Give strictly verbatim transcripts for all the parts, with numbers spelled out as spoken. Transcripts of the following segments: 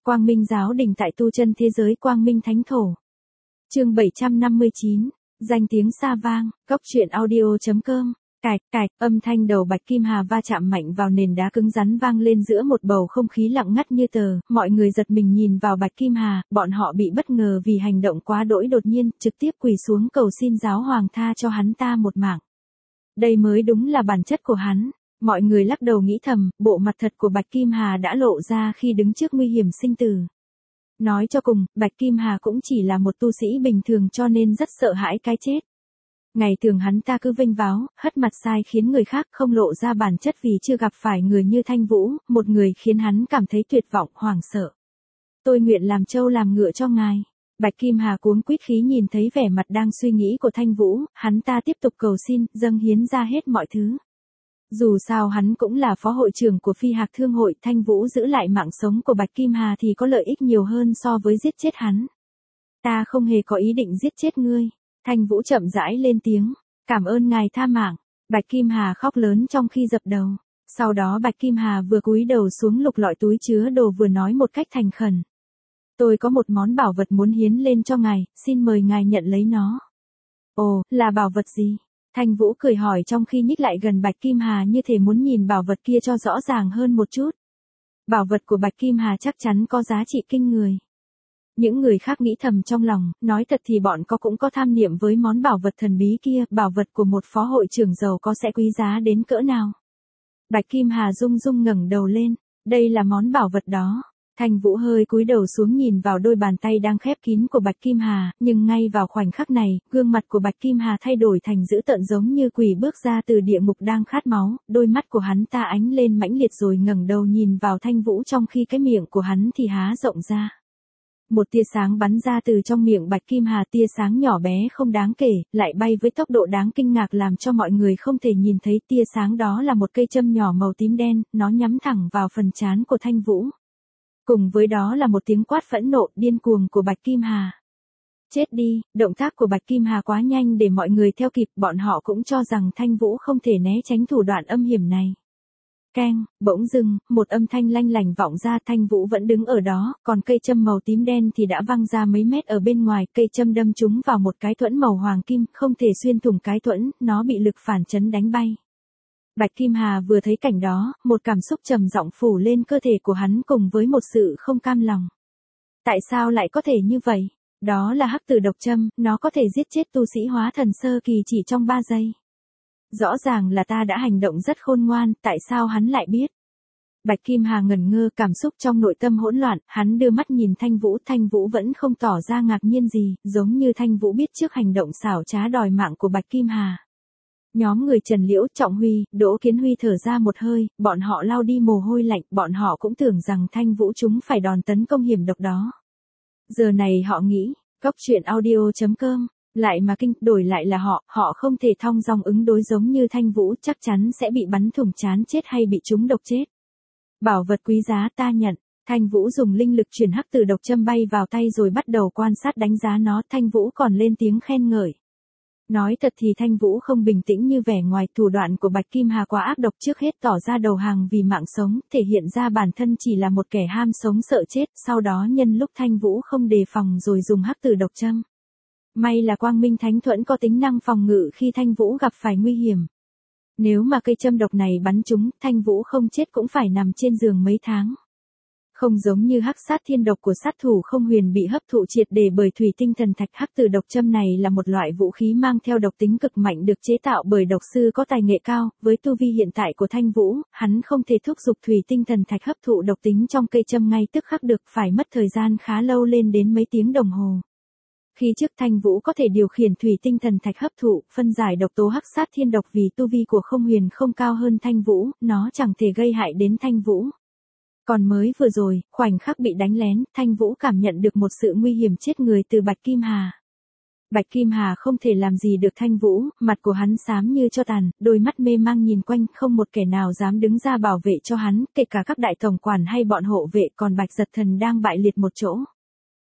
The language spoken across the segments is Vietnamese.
Quang Minh giáo đình tại tu chân thế giới Quang Minh Thánh Thổ. Chương bảy trăm năm mươi chín, danh tiếng xa vang, góc truyện audio.com. Cạch cạch, âm thanh đầu Bạch Kim Hà va chạm mạnh vào nền đá cứng rắn vang lên giữa một bầu không khí lặng ngắt như tờ, mọi người giật mình nhìn vào Bạch Kim Hà, bọn họ bị bất ngờ vì hành động quá đỗi đột nhiên, trực tiếp quỳ xuống cầu xin giáo hoàng tha cho hắn ta một mạng. Đây mới đúng là bản chất của hắn. Mọi người lắc đầu nghĩ thầm, bộ mặt thật của Bạch Kim Hà đã lộ ra khi đứng trước nguy hiểm sinh tử. Nói cho cùng, Bạch Kim Hà cũng chỉ là một tu sĩ bình thường cho nên rất sợ hãi cái chết. Ngày thường hắn ta cứ vênh váo, hất mặt sai khiến người khác không lộ ra bản chất vì chưa gặp phải người như Thanh Vũ, một người khiến hắn cảm thấy tuyệt vọng, hoảng sợ. Tôi nguyện làm trâu làm ngựa cho ngài. Bạch Kim Hà cuống quýt khí nhìn thấy vẻ mặt đang suy nghĩ của Thanh Vũ, hắn ta tiếp tục cầu xin, dâng hiến ra hết mọi thứ. Dù sao hắn cũng là phó hội trưởng của Phi Hạc Thương hội, Thanh Vũ giữ lại mạng sống của Bạch Kim Hà thì có lợi ích nhiều hơn so với giết chết hắn. Ta không hề có ý định giết chết ngươi. Thanh Vũ chậm rãi lên tiếng, cảm ơn ngài tha mạng. Bạch Kim Hà khóc lớn trong khi dập đầu. Sau đó Bạch Kim Hà vừa cúi đầu xuống lục lọi túi chứa đồ vừa nói một cách thành khẩn. Tôi có một món bảo vật muốn hiến lên cho ngài, xin mời ngài nhận lấy nó. Ồ, là bảo vật gì? Thanh Vũ cười hỏi trong khi nhích lại gần Bạch Kim Hà như thể muốn nhìn bảo vật kia cho rõ ràng hơn một chút. Bảo vật của Bạch Kim Hà chắc chắn có giá trị kinh người. Những người khác nghĩ thầm trong lòng, nói thật thì bọn có cũng có tham niệm với món bảo vật thần bí kia, bảo vật của một phó hội trưởng giàu có sẽ quý giá đến cỡ nào. Bạch Kim Hà rung rung ngẩng đầu lên, đây là món bảo vật đó. Thanh Vũ hơi cúi đầu xuống nhìn vào đôi bàn tay đang khép kín của Bạch Kim Hà, nhưng ngay vào khoảnh khắc này, gương mặt của Bạch Kim Hà thay đổi thành dữ tợn giống như quỷ bước ra từ địa ngục đang khát máu, đôi mắt của hắn ta ánh lên mãnh liệt rồi ngẩng đầu nhìn vào Thanh Vũ trong khi cái miệng của hắn thì há rộng ra. Một tia sáng bắn ra từ trong miệng Bạch Kim Hà, tia sáng nhỏ bé không đáng kể, lại bay với tốc độ đáng kinh ngạc làm cho mọi người không thể nhìn thấy tia sáng đó là một cây châm nhỏ màu tím đen, nó nhắm thẳng vào phần trán của Thanh Vũ. Cùng với đó là một tiếng quát phẫn nộ, điên cuồng của Bạch Kim Hà. Chết đi, động tác của Bạch Kim Hà quá nhanh để mọi người theo kịp, bọn họ cũng cho rằng Thanh Vũ không thể né tránh thủ đoạn âm hiểm này. Keng, bỗng dưng, một âm thanh lanh lảnh vọng ra, Thanh Vũ vẫn đứng ở đó, còn cây châm màu tím đen thì đã văng ra mấy mét ở bên ngoài, cây châm đâm trúng vào một cái thuẫn màu hoàng kim, không thể xuyên thủng cái thuẫn, nó bị lực phản chấn đánh bay. Bạch Kim Hà vừa thấy cảnh đó, một cảm xúc trầm giọng phủ lên cơ thể của hắn cùng với một sự không cam lòng. Tại sao lại có thể như vậy? Đó là hắc tử độc châm, nó có thể giết chết tu sĩ hóa thần sơ kỳ chỉ trong ba giây. Rõ ràng là ta đã hành động rất khôn ngoan, tại sao hắn lại biết? Bạch Kim Hà ngẩn ngơ, cảm xúc trong nội tâm hỗn loạn, hắn đưa mắt nhìn Thanh Vũ, Thanh Vũ vẫn không tỏ ra ngạc nhiên gì, giống như Thanh Vũ biết trước hành động xảo trá đòi mạng của Bạch Kim Hà. Nhóm người Trần Liễu, Trọng Huy, Đỗ Kiến Huy thở ra một hơi, bọn họ lau đi mồ hôi lạnh, bọn họ cũng tưởng rằng Thanh Vũ chúng phải đòn tấn công hiểm độc đó. Giờ này họ nghĩ, góc truyện audio.com, lại mà kinh, đổi lại là họ, họ không thể thong dong ứng đối giống như Thanh Vũ, chắc chắn sẽ bị bắn thủng trán chết hay bị trúng độc chết. Bảo vật quý giá ta nhận. Thanh Vũ dùng linh lực chuyển hắc tử độc châm bay vào tay rồi bắt đầu quan sát đánh giá nó, Thanh Vũ còn lên tiếng khen ngợi. Nói thật thì Thanh Vũ không bình tĩnh như vẻ ngoài, thủ đoạn của Bạch Kim Hà quá ác độc, trước hết tỏ ra đầu hàng vì mạng sống, thể hiện ra bản thân chỉ là một kẻ ham sống sợ chết, sau đó nhân lúc Thanh Vũ không đề phòng rồi dùng hắc tử độc châm. May là Quang Minh Thánh Thuẫn có tính năng phòng ngự khi Thanh Vũ gặp phải nguy hiểm. Nếu mà cây châm độc này bắn trúng, Thanh Vũ không chết cũng phải nằm trên giường mấy tháng. Không giống như hắc sát thiên độc của sát thủ Không Huyền bị hấp thụ triệt để bởi thủy tinh thần thạch, hắc tử độc châm này là một loại vũ khí mang theo độc tính cực mạnh được chế tạo bởi độc sư có tài nghệ cao, với tu vi hiện tại của Thanh Vũ, hắn không thể thúc giục thủy tinh thần thạch hấp thụ độc tính trong cây châm ngay tức khắc được, phải mất thời gian khá lâu lên đến mấy tiếng đồng hồ. Khi trước Thanh Vũ có thể điều khiển thủy tinh thần thạch hấp thụ, phân giải độc tố hắc sát thiên độc vì tu vi của Không Huyền không cao hơn Thanh Vũ, nó chẳng thể gây hại đến Thanh Vũ. Còn mới vừa rồi, khoảnh khắc bị đánh lén, Thanh Vũ cảm nhận được một sự nguy hiểm chết người từ Bạch Kim Hà. Bạch Kim Hà không thể làm gì được Thanh Vũ, mặt của hắn xám như tro tàn, đôi mắt mê mang nhìn quanh, không một kẻ nào dám đứng ra bảo vệ cho hắn, kể cả các đại tổng quản hay bọn hộ vệ, còn Bạch Giật Thần đang bại liệt một chỗ.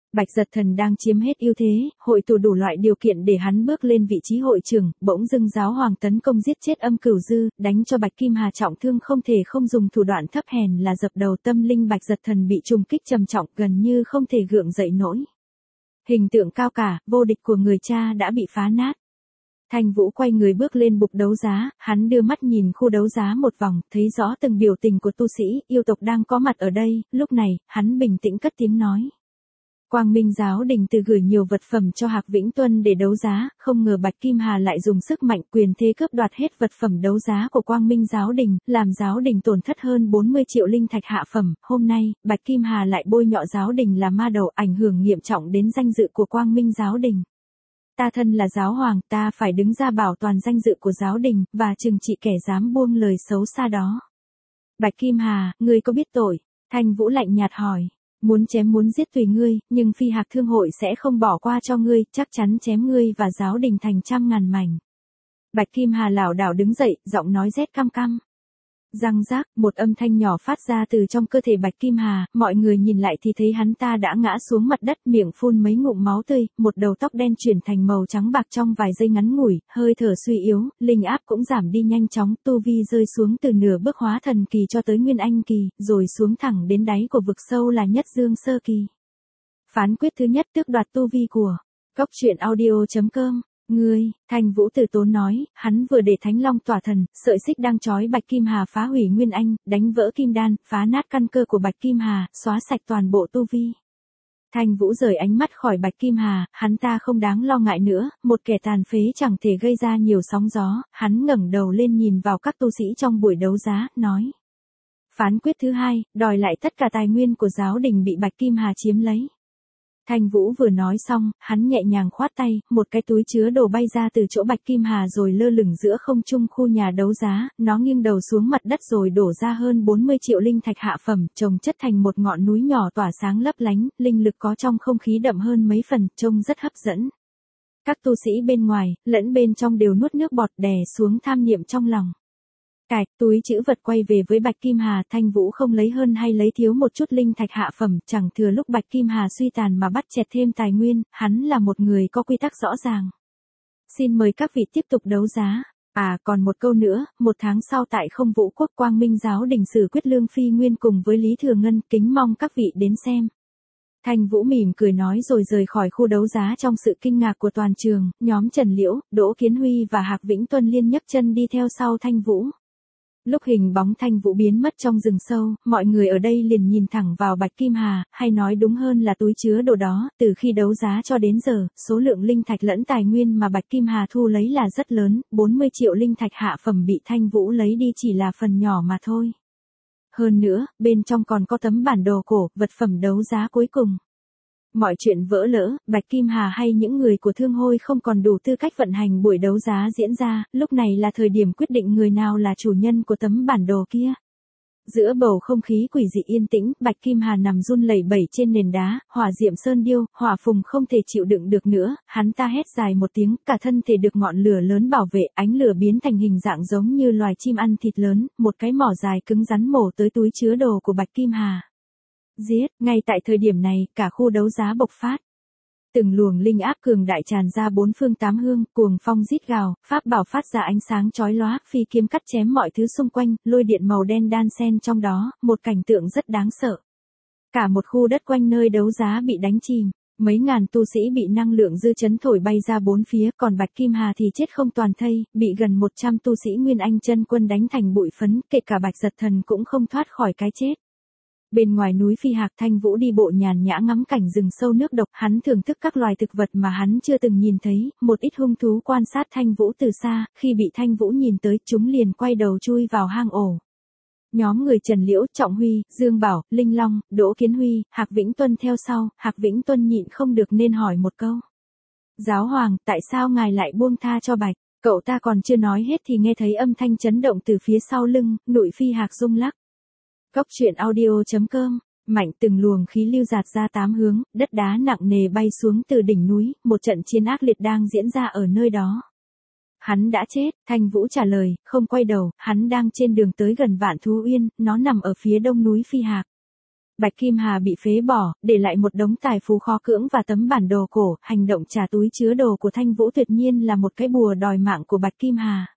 Bạch Giật Thần đang chiếm hết ưu thế, hội tụ đủ loại điều kiện để hắn bước lên vị trí hội trưởng, bỗng dưng giáo hoàng tấn công giết chết Âm Cửu Dư, đánh cho Bạch Kim Hà trọng thương không thể không dùng thủ đoạn thấp hèn là dập đầu, tâm linh Bạch Giật Thần bị trùng kích trầm trọng, gần như không thể gượng dậy nổi. Hình tượng cao cả, vô địch của người cha đã bị phá nát. Thanh Vũ quay người bước lên bục đấu giá, hắn đưa mắt nhìn khu đấu giá một vòng, thấy rõ từng biểu tình của tu sĩ, yêu tộc đang có mặt ở đây, lúc này, hắn bình tĩnh cất tiếng nói. Quang Minh Giáo Đình từ gửi nhiều vật phẩm cho Hạc Vĩnh Tuân để đấu giá, không ngờ Bạch Kim Hà lại dùng sức mạnh quyền thế cướp đoạt hết vật phẩm đấu giá của Quang Minh Giáo Đình, làm Giáo Đình tổn thất hơn bốn mươi triệu linh thạch hạ phẩm. Hôm nay, Bạch Kim Hà lại bôi nhọ Giáo Đình là ma đầu, ảnh hưởng nghiêm trọng đến danh dự của Quang Minh Giáo Đình. Ta thân là giáo hoàng, ta phải đứng ra bảo toàn danh dự của Giáo Đình, và trừng trị kẻ dám buông lời xấu xa đó. Bạch Kim Hà, ngươi có biết tội? Thanh Vũ lạnh nhạt hỏi. Muốn chém muốn giết tùy ngươi, nhưng Phi Hạc Thương hội sẽ không bỏ qua cho ngươi, chắc chắn chém ngươi và Giáo Đình thành trăm ngàn mảnh. Bạch Kim Hà lảo đảo đứng dậy, giọng nói rét căm căm. Răng rác, một âm thanh nhỏ phát ra từ trong cơ thể Bạch Kim Hà, mọi người nhìn lại thì thấy hắn ta đã ngã xuống mặt đất, miệng phun mấy ngụm máu tươi, một đầu tóc đen chuyển thành màu trắng bạc trong vài giây ngắn ngủi, hơi thở suy yếu, linh áp cũng giảm đi nhanh chóng, tu vi rơi xuống từ nửa bước hóa thần kỳ cho tới nguyên anh kỳ, rồi xuống thẳng đến đáy của vực sâu là nhất dương sơ kỳ. Phán quyết thứ nhất tước đoạt tu vi của Cốc truyện audio chấm com. Ngươi, Thanh Vũ từ tốn nói, hắn vừa để Thánh Long tỏa thần, sợi xích đang trói Bạch Kim Hà phá hủy nguyên anh, đánh vỡ kim đan, phá nát căn cơ của Bạch Kim Hà, xóa sạch toàn bộ tu vi. Thanh Vũ rời ánh mắt khỏi Bạch Kim Hà, hắn ta không đáng lo ngại nữa, một kẻ tàn phế chẳng thể gây ra nhiều sóng gió, hắn ngẩng đầu lên nhìn vào các tu sĩ trong buổi đấu giá, nói. Phán quyết thứ hai, đòi lại tất cả tài nguyên của Giáo Đình bị Bạch Kim Hà chiếm lấy. Thanh Vũ vừa nói xong, hắn nhẹ nhàng khoát tay, một cái túi chứa đồ bay ra từ chỗ Bạch Kim Hà rồi lơ lửng giữa không trung khu nhà đấu giá, nó nghiêng đầu xuống mặt đất rồi đổ ra hơn bốn mươi triệu linh thạch hạ phẩm, chồng chất thành một ngọn núi nhỏ tỏa sáng lấp lánh, linh lực có trong không khí đậm hơn mấy phần, trông rất hấp dẫn. Các tu sĩ bên ngoài, lẫn bên trong đều nuốt nước bọt đè xuống tham niệm trong lòng. Cạch, túi chữ vật quay về với Bạch Kim Hà, Thanh Vũ không lấy hơn hay lấy thiếu một chút linh thạch hạ phẩm, chẳng thừa lúc Bạch Kim Hà suy tàn mà bắt chẹt thêm tài nguyên, hắn là một người có quy tắc rõ ràng. Xin mời các vị tiếp tục đấu giá. À còn một câu nữa, một tháng sau tại Không Vũ Quốc Quang Minh Giáo Đình xử quyết Lương Phi Nguyên cùng với Lý Thừa Ngân, kính mong các vị đến xem. Thanh Vũ mỉm cười nói rồi rời khỏi khu đấu giá trong sự kinh ngạc của toàn trường, nhóm Trần Liễu, Đỗ Kiến Huy và Hạc Vĩnh Tuân liên nhấc chân đi theo sau Thanh Vũ. Lúc hình bóng Thanh Vũ biến mất trong rừng sâu, mọi người ở đây liền nhìn thẳng vào Bạch Kim Hà, hay nói đúng hơn là túi chứa đồ đó, từ khi đấu giá cho đến giờ, số lượng linh thạch lẫn tài nguyên mà Bạch Kim Hà thu lấy là rất lớn, bốn mươi triệu linh thạch hạ phẩm bị Thanh Vũ lấy đi chỉ là phần nhỏ mà thôi. Hơn nữa, bên trong còn có tấm bản đồ cổ, vật phẩm đấu giá cuối cùng. Mọi chuyện vỡ lỡ, Bạch Kim Hà hay những người của Thương Hôi không còn đủ tư cách vận hành buổi đấu giá diễn ra, lúc này là thời điểm quyết định người nào là chủ nhân của tấm bản đồ kia. Giữa bầu không khí quỷ dị yên tĩnh, Bạch Kim Hà nằm run lẩy bẩy trên nền đá, hỏa diệm sơn điêu, hỏa phùng không thể chịu đựng được nữa, hắn ta hét dài một tiếng, cả thân thể được ngọn lửa lớn bảo vệ, ánh lửa biến thành hình dạng giống như loài chim ăn thịt lớn, một cái mỏ dài cứng rắn mổ tới túi chứa đồ của Bạch Kim Hà. Giết, ngay tại thời điểm này, cả khu đấu giá bộc phát. Từng luồng linh áp cường đại tràn ra bốn phương tám hướng, cuồng phong rít gào, pháp bảo phát ra ánh sáng chói lóa, phi kiếm cắt chém mọi thứ xung quanh, lôi điện màu đen đan xen trong đó, một cảnh tượng rất đáng sợ. Cả một khu đất quanh nơi đấu giá bị đánh chìm, mấy ngàn tu sĩ bị năng lượng dư chấn thổi bay ra bốn phía, còn Bạch Kim Hà thì chết không toàn thây, bị gần một trăm tu sĩ Nguyên Anh chân quân đánh thành bụi phấn, kể cả Bạch Giật Thần cũng không thoát khỏi cái chết. Bên ngoài núi Phi Hạc, Thanh Vũ đi bộ nhàn nhã ngắm cảnh rừng sâu nước độc, hắn thưởng thức các loài thực vật mà hắn chưa từng nhìn thấy, một ít hung thú quan sát Thanh Vũ từ xa, khi bị Thanh Vũ nhìn tới, chúng liền quay đầu chui vào hang ổ. Nhóm người Trần Liễu, Trọng Huy, Dương Bảo, Linh Long, Đỗ Kiến Huy, Hạc Vĩnh Tuân theo sau, Hạc Vĩnh Tuân nhịn không được nên hỏi một câu. Giáo hoàng, tại sao ngài lại buông tha cho Bạch? Cậu ta còn chưa nói hết thì nghe thấy âm thanh chấn động từ phía sau lưng, Nụi Phi Hạc rung lắc. Cốc truyện audio chấm com, mạnh từng luồng khí lưu dạt ra tám hướng, đất đá nặng nề bay xuống từ đỉnh núi, một trận chiến ác liệt đang diễn ra ở nơi đó. Hắn đã chết, Thanh Vũ trả lời, không quay đầu, hắn đang trên đường tới gần Vạn Thú Uyên, nó nằm ở phía đông núi Phi Hạc. Bạch Kim Hà bị phế bỏ, để lại một đống tài phú khó cưỡng và tấm bản đồ cổ, hành động trả túi chứa đồ của Thanh Vũ tuyệt nhiên là một cái bùa đòi mạng của Bạch Kim Hà.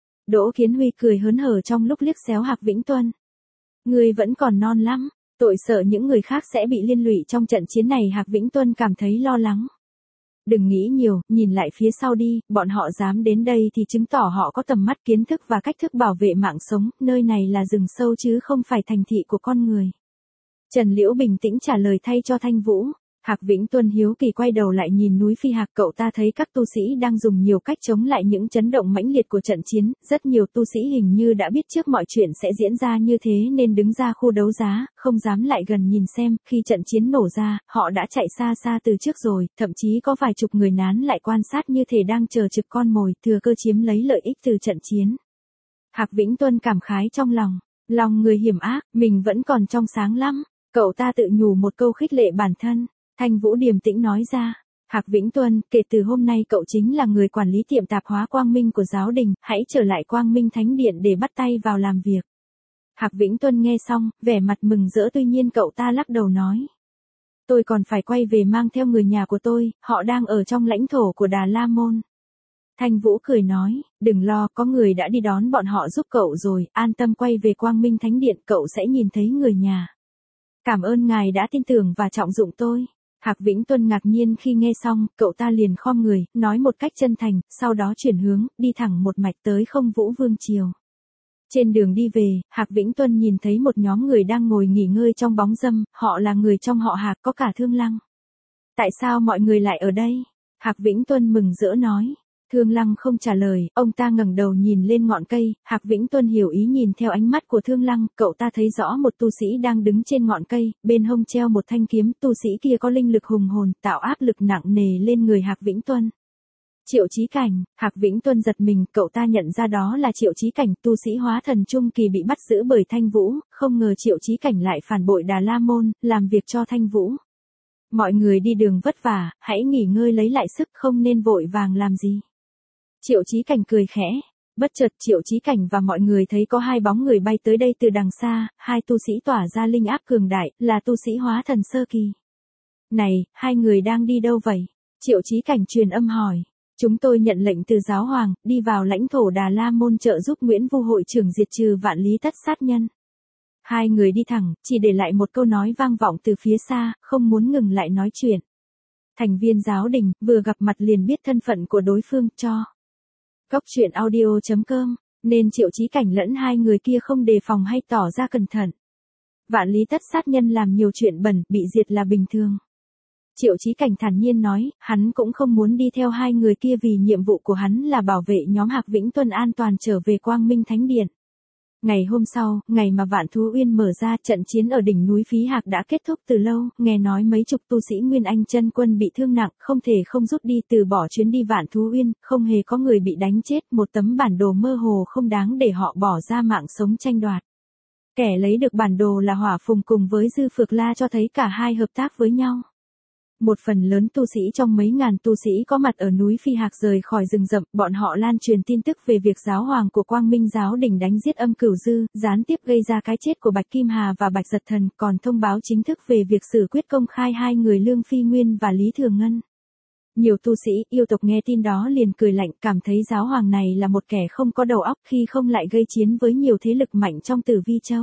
Đỗ Kiến Huy cười hớn hở trong lúc liếc xéo Hạc Vĩnh Tuân. Ngươi vẫn còn non lắm, tội sợ những người khác sẽ bị liên lụy trong trận chiến này. Hạc Vĩnh Tuân cảm thấy lo lắng. Đừng nghĩ nhiều, nhìn lại phía sau đi, bọn họ dám đến đây thì chứng tỏ họ có tầm mắt, kiến thức và cách thức bảo vệ mạng sống, nơi này là rừng sâu chứ không phải thành thị của con người. Trần Liễu bình tĩnh trả lời thay cho Thanh Vũ. Hạc Vĩnh Tuân hiếu kỳ quay đầu lại nhìn núi Phi Hạc, cậu ta thấy các tu sĩ đang dùng nhiều cách chống lại những chấn động mãnh liệt của trận chiến, rất nhiều tu sĩ hình như đã biết trước mọi chuyện sẽ diễn ra như thế nên đứng ra khu đấu giá, không dám lại gần nhìn xem. Khi trận chiến nổ ra, họ đã chạy xa xa từ trước rồi, thậm chí có vài chục người nán lại quan sát như thể đang chờ trực con mồi, thừa cơ chiếm lấy lợi ích từ trận chiến. Hạc Vĩnh Tuân cảm khái trong lòng, lòng người hiểm ác, mình vẫn còn trong sáng lắm. Cậu ta tự nhủ một câu khích lệ bản thân. Thanh Vũ điềm tĩnh nói ra. Hạc Vĩnh Tuân, kể từ hôm nay cậu chính là người quản lý tiệm tạp hóa Quang Minh của giáo đình, hãy trở lại Quang Minh Thánh Điện để bắt tay vào làm việc. Hạc Vĩnh Tuân nghe xong, vẻ mặt mừng rỡ, tuy nhiên cậu ta lắc đầu nói. Tôi còn phải quay về mang theo người nhà của tôi, họ đang ở trong lãnh thổ của Đà La Môn. Thanh Vũ cười nói, đừng lo, có người đã đi đón bọn họ giúp cậu rồi, an tâm quay về Quang Minh Thánh Điện, cậu sẽ nhìn thấy người nhà. Cảm ơn ngài đã tin tưởng và trọng dụng tôi. Hạc Vĩnh Tuân ngạc nhiên khi nghe xong, cậu ta liền khom người, nói một cách chân thành, sau đó chuyển hướng, đi thẳng một mạch tới Không Vũ Vương Triều. Trên đường đi về, Hạc Vĩnh Tuân nhìn thấy một nhóm người đang ngồi nghỉ ngơi trong bóng râm, họ là người trong họ Hạc, có cả Thương Lăng. Tại sao mọi người lại ở đây? Hạc Vĩnh Tuân mừng rỡ nói. Thương Lăng không trả lời, ông ta ngẩng đầu nhìn lên ngọn cây. Hạc Vĩnh Tuân hiểu ý nhìn theo ánh mắt của Thương Lăng, cậu ta thấy rõ một tu sĩ đang đứng trên ngọn cây, bên hông treo một thanh kiếm, tu sĩ kia có linh lực hùng hồn, tạo áp lực nặng nề lên người Hạc Vĩnh Tuân. Triệu Chí Cảnh. Hạc Vĩnh Tuân giật mình, cậu ta nhận ra đó là Triệu Chí Cảnh, tu sĩ hóa thần trung kỳ bị bắt giữ bởi Thanh Vũ, không ngờ Triệu Chí Cảnh lại phản bội Đà La Môn, làm việc cho Thanh Vũ. Mọi người đi đường vất vả, hãy nghỉ ngơi lấy lại sức, không nên vội vàng làm gì. Triệu Chí Cảnh cười khẽ. Bất chợt Triệu Chí Cảnh và mọi người thấy có hai bóng người bay tới đây từ đằng xa, hai tu sĩ tỏa ra linh áp cường đại, là tu sĩ hóa thần sơ kỳ. Này, hai người đang đi đâu vậy? Triệu Chí Cảnh truyền âm hỏi. Chúng tôi nhận lệnh từ giáo hoàng, đi vào lãnh thổ Đà La Môn trợ giúp Nguyễn Vu hội trưởng diệt trừ vạn lý tất sát nhân. Hai người đi thẳng, chỉ để lại một câu nói vang vọng từ phía xa, không muốn ngừng lại nói chuyện. Thành viên giáo đình, vừa gặp mặt liền biết thân phận của đối phương, cho. Góc truyện audio chấm com, nên Triệu Chí Cảnh lẫn hai người kia không đề phòng hay tỏ ra cẩn thận. Vạn lý tất sát nhân làm nhiều chuyện bẩn, bị diệt là bình thường. Triệu Chí Cảnh thản nhiên nói, hắn cũng không muốn đi theo hai người kia vì nhiệm vụ của hắn là bảo vệ nhóm Hạc Vĩnh Tuân an toàn trở về Quang Minh Thánh Điện. Ngày hôm sau, ngày mà Vạn Thú Uyên mở ra, trận chiến ở đỉnh núi Phí Hạc đã kết thúc từ lâu, nghe nói mấy chục tu sĩ Nguyên Anh chân quân bị thương nặng, không thể không rút đi từ bỏ chuyến đi Vạn Thú Uyên, không hề có người bị đánh chết, một tấm bản đồ mơ hồ không đáng để họ bỏ ra mạng sống tranh đoạt. Kẻ lấy được bản đồ là Hỏa Phùng cùng với Dư Phược La, cho thấy cả hai hợp tác với nhau. Một phần lớn tu sĩ trong mấy ngàn tu sĩ có mặt ở núi Phi Hạc rời khỏi rừng rậm, bọn họ lan truyền tin tức về việc giáo hoàng của Quang Minh giáo đình đánh giết Âm Cửu Dư, gián tiếp gây ra cái chết của Bạch Kim Hà và Bạch Giật Thần, còn thông báo chính thức về việc xử quyết công khai hai người Lương Phi Nguyên và Lý Thừa Ngân. Nhiều tu sĩ, yêu tộc nghe tin đó liền cười lạnh, cảm thấy giáo hoàng này là một kẻ không có đầu óc khi không lại gây chiến với nhiều thế lực mạnh trong Tử Vi Châu.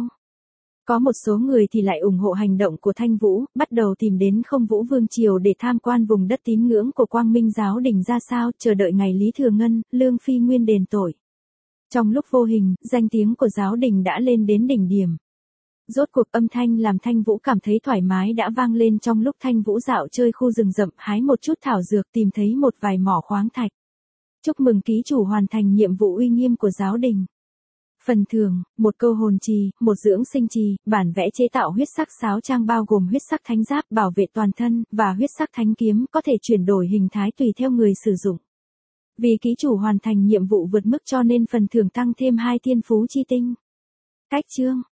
Có một số người thì lại ủng hộ hành động của Thanh Vũ, bắt đầu tìm đến Không Vũ Vương Triều để tham quan vùng đất tín ngưỡng của Quang Minh giáo đình ra sao, chờ đợi ngày Lý Thừa Ngân, Lương Phi Nguyên đền tội. Trong lúc vô hình, danh tiếng của giáo đình đã lên đến đỉnh điểm. Rốt cuộc âm thanh làm Thanh Vũ cảm thấy thoải mái đã vang lên trong lúc Thanh Vũ dạo chơi khu rừng rậm, hái một chút thảo dược, tìm thấy một vài mỏ khoáng thạch. Chúc mừng ký chủ hoàn thành nhiệm vụ uy nghiêm của giáo đình. Phần thưởng, một câu hồn trì, một dưỡng sinh trì, bản vẽ chế tạo huyết sắc sáo trang bao gồm huyết sắc thánh giáp bảo vệ toàn thân, và huyết sắc thánh kiếm có thể chuyển đổi hình thái tùy theo người sử dụng. Vì ký chủ hoàn thành nhiệm vụ vượt mức cho nên phần thưởng tăng thêm hai thiên phú chi tinh. Cách chương.